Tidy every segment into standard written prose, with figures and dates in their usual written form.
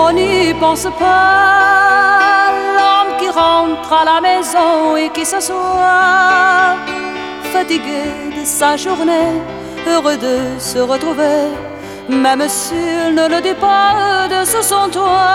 On n'y pense pas, l'homme qui rentre à la maison et qui s'assoit, fatigué de sa journée, heureux de se retrouver, même s'il ne le dit pas de son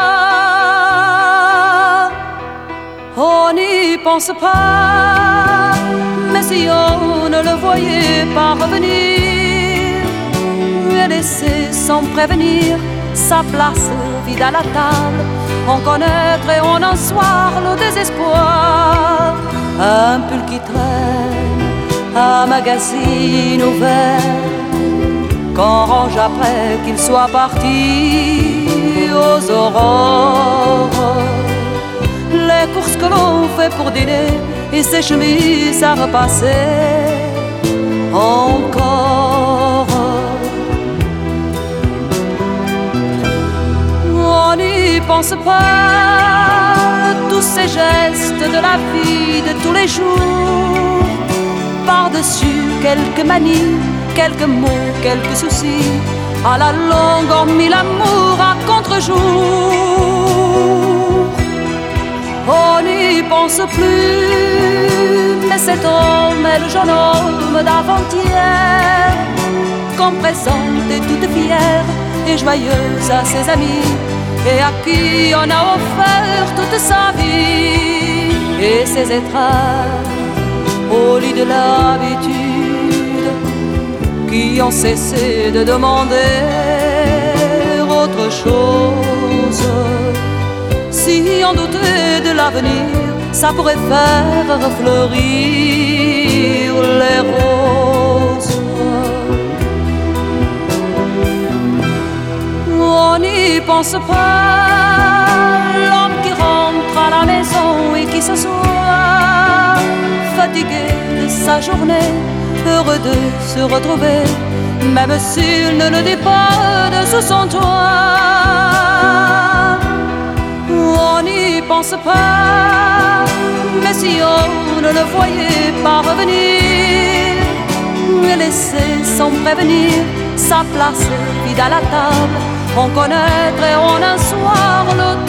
toit. On n'y pense pas, mais si on ne le voyait pas revenir et laisser sans prévenir sa place vide à la table, on connaîtrait en un soir le désespoir. Un pull qui traîne, un magazine ouvert, qu'on range après qu'il soit parti aux aurores. Les courses que l'on fait pour dîner et ses chemises à repasser encore. On n'y pense pas, tous ces gestes de la vie de tous les jours, par-dessus quelques manies, quelques mots, quelques soucis, à la longue on mit l'amour à contre-jour. On n'y pense plus, mais cet homme est le jeune homme d'avant-hier, qu'on présentait toute fière et joyeuse à ses amis, et à qui on a offert toute sa vie et ses étreintes au lit de l'habitude, qui ont cessé de demander autre chose. Si on doutait de l'avenir, ça pourrait faire fleurir les roses. On n'y pense pas, l'homme qui rentre à la maison et qui s'assoit, fatigué de sa journée, heureux de se retrouver, même s'il ne le dit pas de sous son toit. On n'y pense pas, mais si on ne le voyait pas revenir et laisser sans prévenir sa place vide à la table, on connaîtrait en un soir le